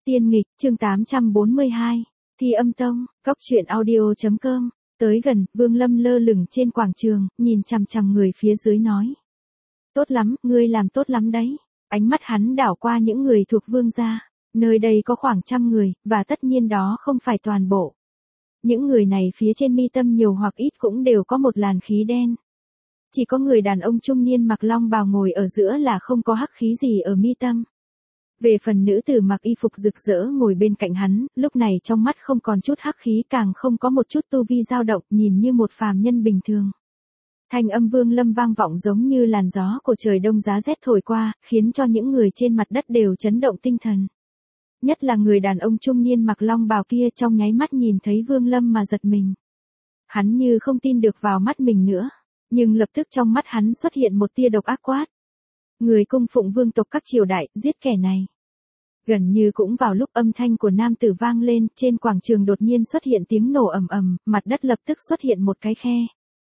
Tiên nghịch, chương 842, Thi âm tông, Cóc truyện audio.com. Tới gần, Vương Lâm lơ lửng trên quảng trường, nhìn chằm chằm người phía dưới nói. Tốt lắm, ngươi làm tốt lắm đấy. Ánh mắt hắn đảo qua những người thuộc Vương gia. Nơi đây có khoảng 100 người, và tất nhiên đó không phải toàn bộ. Những người này phía trên mi tâm nhiều hoặc ít cũng đều có một làn khí đen. Chỉ có người đàn ông trung niên mặc long bào ngồi ở giữa là không có hắc khí gì ở mi tâm. Về phần nữ tử mặc y phục rực rỡ ngồi bên cạnh hắn, lúc này trong mắt không còn chút hắc khí, càng không có một chút tu vi dao động, nhìn như một phàm nhân bình thường. Thanh âm Vương Lâm vang vọng giống như làn gió của trời đông giá rét thổi qua, khiến cho những người trên mặt đất đều chấn động tinh thần. Nhất là người đàn ông trung niên mặc long bào kia, trong nháy mắt nhìn thấy Vương Lâm mà giật mình. Hắn như không tin được vào mắt mình nữa, nhưng lập tức trong mắt hắn xuất hiện một tia độc ác quát. Người cung phụng vương tộc các triều đại, giết kẻ này. Gần như cũng vào lúc âm thanh của nam tử vang lên, trên quảng trường đột nhiên xuất hiện tiếng nổ ầm ầm, mặt đất lập tức xuất hiện một cái khe.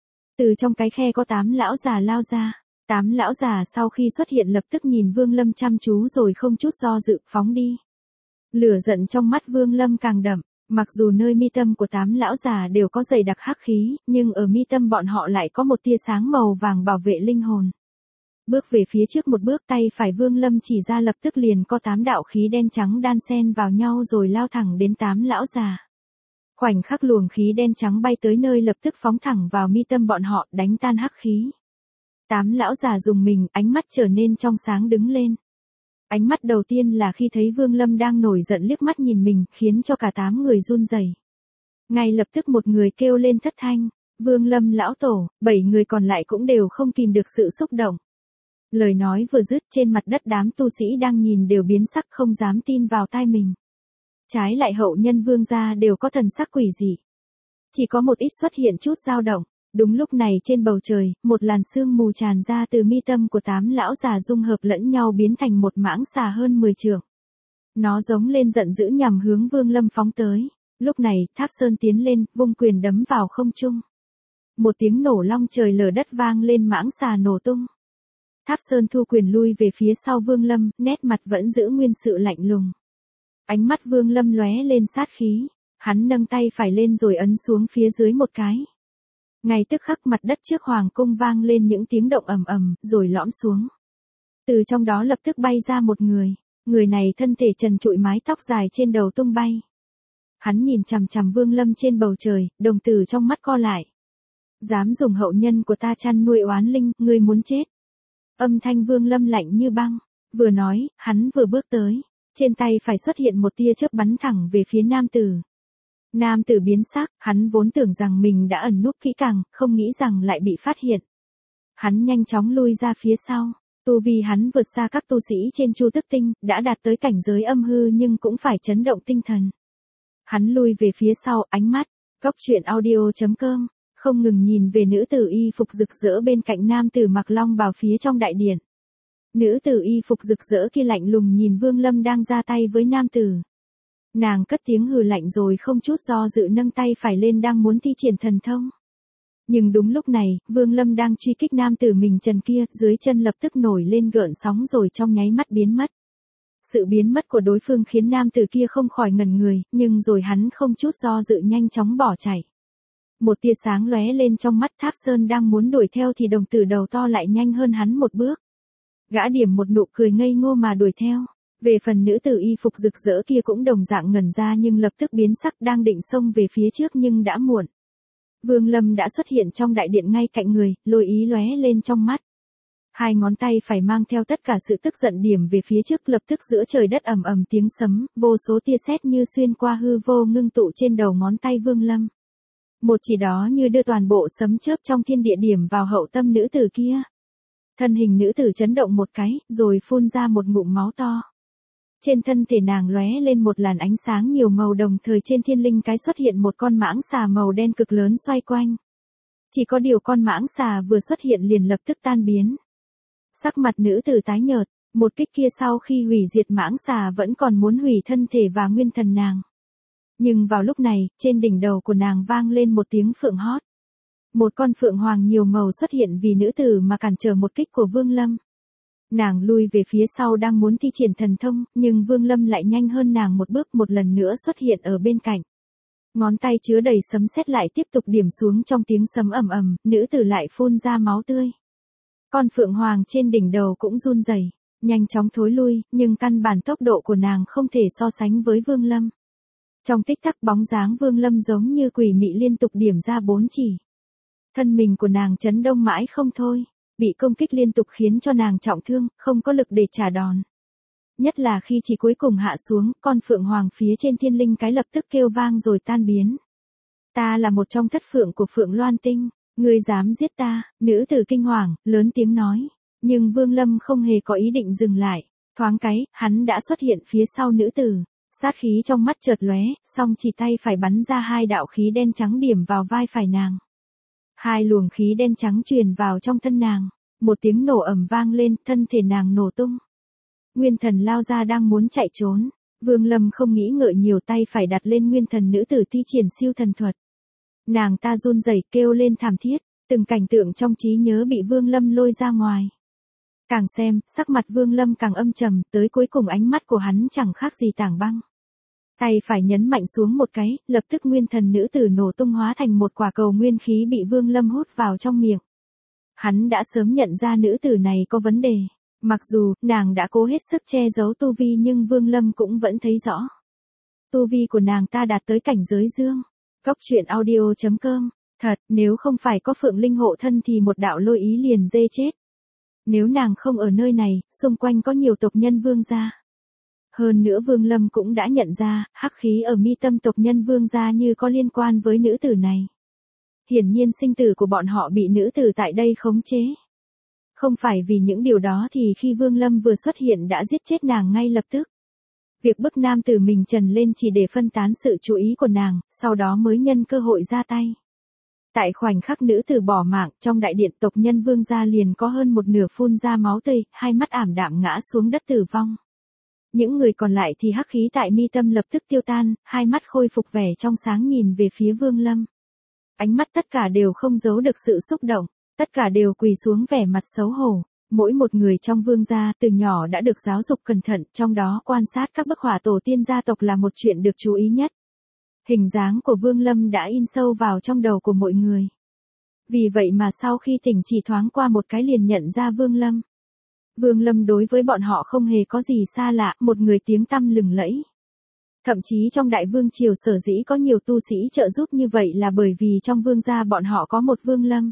Từ trong cái khe có 8 lão già lao ra. 8 lão già sau khi xuất hiện lập tức nhìn Vương Lâm chăm chú rồi không chút do dự phóng đi. Lửa giận trong mắt Vương Lâm càng đậm, mặc dù nơi mi tâm của 8 lão già đều có dày đặc hắc khí, nhưng ở mi tâm bọn họ lại có một tia sáng màu vàng bảo vệ linh hồn. Bước về phía trước một bước, tay phải Vương Lâm chỉ ra lập tức liền có 8 đạo khí đen trắng đan xen vào nhau rồi lao thẳng đến 8 lão già. Khoảnh khắc luồng khí đen trắng bay tới nơi lập tức phóng thẳng vào mi tâm bọn họ, đánh tan hắc khí. 8 lão già rùng mình, ánh mắt trở nên trong sáng đứng lên. Ánh mắt đầu tiên là khi thấy Vương Lâm đang nổi giận liếc mắt nhìn mình, khiến cho cả 8 người run rẩy. Ngay lập tức một người kêu lên thất thanh, Vương Lâm lão tổ, 7 người còn lại cũng đều không kìm được sự xúc động. Lời nói vừa dứt, trên mặt đất đám tu sĩ đang nhìn đều biến sắc, không dám tin vào tai mình. Trái lại hậu nhân Vương gia đều có thần sắc quỷ dị. Chỉ có một ít xuất hiện chút dao động. Đúng lúc này trên bầu trời, một làn sương mù tràn ra từ mi tâm của 8 lão già dung hợp lẫn nhau biến thành một mãng xà hơn 10 trượng. Nó giống lên giận dữ nhằm hướng Vương Lâm phóng tới. Lúc này, Thác Sơn tiến lên, vung quyền đấm vào không trung. Một tiếng nổ long trời lở đất vang lên, mãng xà nổ tung. Thác Sơn thu quyền lui về phía sau Vương Lâm, nét mặt vẫn giữ nguyên sự lạnh lùng. Ánh mắt Vương Lâm lóe lên sát khí, hắn nâng tay phải lên rồi ấn xuống phía dưới một cái. Ngay tức khắc mặt đất trước hoàng cung vang lên những tiếng động ầm ầm, rồi lõm xuống. Từ trong đó lập tức bay ra một người này thân thể trần trụi, mái tóc dài trên đầu tung bay. Hắn nhìn chằm chằm Vương Lâm trên bầu trời, đồng tử trong mắt co lại. Dám dùng hậu nhân của ta chăn nuôi oán linh, ngươi muốn chết. Âm thanh Vương Lâm lạnh như băng, vừa nói, hắn vừa bước tới, trên tay phải xuất hiện một tia chớp bắn thẳng về phía nam tử. Nam tử biến sắc, hắn vốn tưởng rằng mình đã ẩn núp kỹ càng, không nghĩ rằng lại bị phát hiện. Hắn nhanh chóng lui ra phía sau, tu vi hắn vượt xa các tu sĩ trên Chu Tức Tinh, đã đạt tới cảnh giới âm hư nhưng cũng phải chấn động tinh thần. Hắn lui về phía sau, ánh mắt, Cóc truyện audio.com, không ngừng nhìn về nữ tử y phục rực rỡ bên cạnh nam tử mặc long bào phía trong đại điện. Nữ tử y phục rực rỡ kia lạnh lùng nhìn Vương Lâm đang ra tay với nam tử. Nàng cất tiếng hừ lạnh rồi không chút do dự nâng tay phải lên đang muốn thi triển thần thông. Nhưng đúng lúc này, Vương Lâm đang truy kích nam tử mình trần kia, dưới chân lập tức nổi lên gợn sóng rồi trong nháy mắt biến mất. Sự biến mất của đối phương khiến nam tử kia không khỏi ngẩn người, nhưng rồi hắn không chút do dự nhanh chóng bỏ chạy. Một tia sáng lóe lên trong mắt Thác Sơn đang muốn đuổi theo thì đồng tử đầu to lại nhanh hơn hắn một bước. Gã điểm một nụ cười ngây ngô mà đuổi theo. Về phần nữ tử y phục rực rỡ kia cũng đồng dạng ngẩn ra nhưng lập tức biến sắc, đang định xông về phía trước nhưng đã muộn. Vương Lâm đã xuất hiện trong đại điện ngay cạnh người, lôi ý lóe lên trong mắt. Hai ngón tay phải mang theo tất cả sự tức giận điểm về phía trước, lập tức giữa trời đất ầm ầm tiếng sấm, vô số tia sét như xuyên qua hư vô ngưng tụ trên đầu ngón tay Vương Lâm. Một chỉ đó như đưa toàn bộ sấm chớp trong thiên địa điểm vào hậu tâm nữ tử kia. Thân hình nữ tử chấn động một cái, rồi phun ra một ngụm máu to. Trên thân thể nàng lóe lên một làn ánh sáng nhiều màu, đồng thời trên thiên linh cái xuất hiện một con mãng xà màu đen cực lớn xoay quanh. Chỉ có điều con mãng xà vừa xuất hiện liền lập tức tan biến. Sắc mặt nữ tử tái nhợt, một kích kia sau khi hủy diệt mãng xà vẫn còn muốn hủy thân thể và nguyên thần nàng. Nhưng vào lúc này, trên đỉnh đầu của nàng vang lên một tiếng phượng hót. Một con phượng hoàng nhiều màu xuất hiện vì nữ tử mà cản trở một kích của Vương Lâm. Nàng lui về phía sau đang muốn thi triển thần thông, nhưng Vương Lâm lại nhanh hơn nàng một bước, một lần nữa xuất hiện ở bên cạnh. Ngón tay chứa đầy sấm sét lại tiếp tục điểm xuống, trong tiếng sấm ầm ầm, nữ tử lại phun ra máu tươi. Con phượng hoàng trên đỉnh đầu cũng run rẩy, nhanh chóng thối lui, nhưng căn bản tốc độ của nàng không thể so sánh với Vương Lâm. Trong tích tắc, bóng dáng Vương Lâm giống như quỷ mị liên tục điểm ra 4 chỉ. Thân mình của nàng chấn động mãi không thôi, bị công kích liên tục khiến cho nàng trọng thương, không có lực để trả đòn. Nhất là khi chỉ cuối cùng hạ xuống, con phượng hoàng phía trên thiên linh cái lập tức kêu vang rồi tan biến. Ta là một trong thất phượng của Phượng Loan Tinh, ngươi dám giết ta? Nữ tử kinh hoàng, lớn tiếng nói. Nhưng Vương Lâm không hề có ý định dừng lại, thoáng cái, hắn đã xuất hiện phía sau nữ tử. Sát khí trong mắt chợt lóe, song chỉ tay phải bắn ra 2 đạo khí đen trắng điểm vào vai phải nàng. 2 luồng khí đen trắng truyền vào trong thân nàng, một tiếng nổ ầm vang lên, thân thể nàng nổ tung. Nguyên thần lao ra đang muốn chạy trốn, Vương Lâm không nghĩ ngợi nhiều, tay phải đặt lên nguyên thần nữ tử thi triển siêu thần thuật. Nàng ta run rẩy kêu lên thảm thiết, từng cảnh tượng trong trí nhớ bị Vương Lâm lôi ra ngoài. Càng xem, sắc mặt Vương Lâm càng âm trầm, tới cuối cùng ánh mắt của hắn chẳng khác gì tảng băng. Tay phải nhấn mạnh xuống một cái, lập tức nguyên thần nữ tử nổ tung hóa thành một quả cầu nguyên khí bị Vương Lâm hút vào trong miệng. Hắn đã sớm nhận ra nữ tử này có vấn đề. Mặc dù, nàng đã cố hết sức che giấu tu vi nhưng Vương Lâm cũng vẫn thấy rõ. Tu vi của nàng ta đạt tới cảnh giới dương. Cốc truyện audio.com. Thật, nếu không phải có Phượng Linh hộ thân thì một đạo lôi ý liền dê chết. Nếu nàng không ở nơi này, xung quanh có nhiều tộc nhân Vương gia. Hơn nữa Vương Lâm cũng đã nhận ra, hắc khí ở mi tâm tộc nhân Vương gia như có liên quan với nữ tử này. Hiển nhiên sinh tử của bọn họ bị nữ tử tại đây khống chế. Không phải vì những điều đó thì khi Vương Lâm vừa xuất hiện đã giết chết nàng ngay lập tức. Việc bức nam tử mình trần lên chỉ để phân tán sự chú ý của nàng, sau đó mới nhân cơ hội ra tay. Tại khoảnh khắc nữ tử bỏ mạng, trong đại điện tộc nhân Vương gia liền có hơn một nửa phun ra máu tươi, hai mắt ảm đạm ngã xuống đất tử vong. Những người còn lại thì hắc khí tại mi tâm lập tức tiêu tan, hai mắt khôi phục vẻ trong sáng nhìn về phía Vương Lâm. Ánh mắt tất cả đều không giấu được sự xúc động, tất cả đều quỳ xuống vẻ mặt xấu hổ. Mỗi một người trong Vương gia từ nhỏ đã được giáo dục cẩn thận, trong đó quan sát các bức họa tổ tiên gia tộc là một chuyện được chú ý nhất. Hình dáng của Vương Lâm đã in sâu vào trong đầu của mọi người. Vì vậy mà sau khi tỉnh chỉ thoáng qua một cái liền nhận ra Vương Lâm. Vương Lâm đối với bọn họ không hề có gì xa lạ, một người tiếng tăm lừng lẫy. Thậm chí trong Đại Vương triều sở dĩ có nhiều tu sĩ trợ giúp như vậy là bởi vì trong Vương gia bọn họ có một Vương Lâm.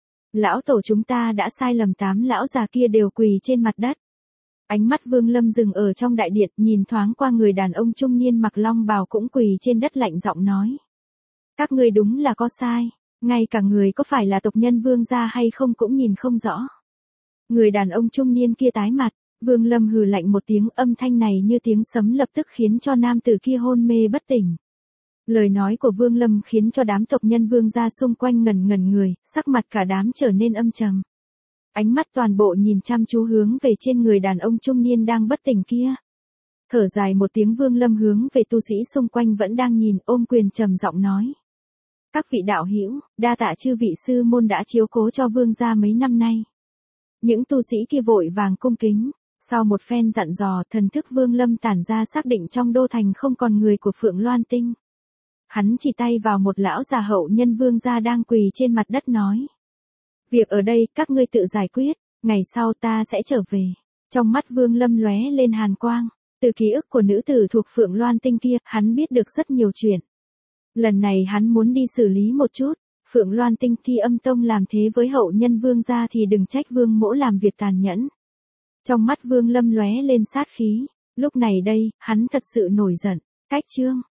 Lão tổ chúng ta đã sai lầm, 8 lão già kia đều quỳ trên mặt đất. Ánh mắt Vương Lâm dừng ở trong đại điện, nhìn thoáng qua người đàn ông trung niên mặc long bào cũng quỳ trên đất, lạnh giọng nói. Các ngươi đúng là có sai, ngay cả người có phải là tộc nhân Vương gia hay không cũng nhìn không rõ. Người đàn ông trung niên kia tái mặt, Vương Lâm hừ lạnh một tiếng, âm thanh này như tiếng sấm lập tức khiến cho nam tử kia hôn mê bất tỉnh. Lời nói của Vương Lâm khiến cho đám tộc nhân Vương gia xung quanh ngẩn người, sắc mặt cả đám trở nên âm trầm. Ánh mắt toàn bộ nhìn chăm chú hướng về trên người đàn ông trung niên đang bất tỉnh kia. Thở dài một tiếng, Vương Lâm hướng về tu sĩ xung quanh vẫn đang nhìn, ôm quyền trầm giọng nói. Các vị đạo hữu, đa tạ chư vị sư môn đã chiếu cố cho Vương gia mấy năm nay. Những tu sĩ kia vội vàng cung kính. Sau một phen dặn dò, thần thức Vương Lâm tản ra xác định trong đô thành không còn người của Phượng Loan Tinh. Hắn chỉ tay vào một lão già hậu nhân Vương gia đang quỳ trên mặt đất nói. Việc ở đây các ngươi tự giải quyết, ngày sau ta sẽ trở về. Trong mắt Vương Lâm lóe lên hàn quang, từ ký ức của nữ tử thuộc Phượng Loan Tinh kia, hắn biết được rất nhiều chuyện. Lần này hắn muốn đi xử lý một chút, Phượng Loan Tinh Thi Âm Tông làm thế với hậu nhân Vương gia thì đừng trách Vương mỗ làm việc tàn nhẫn. Trong mắt Vương Lâm lóe lên sát khí, lúc này đây, hắn thật sự nổi giận. Cách chương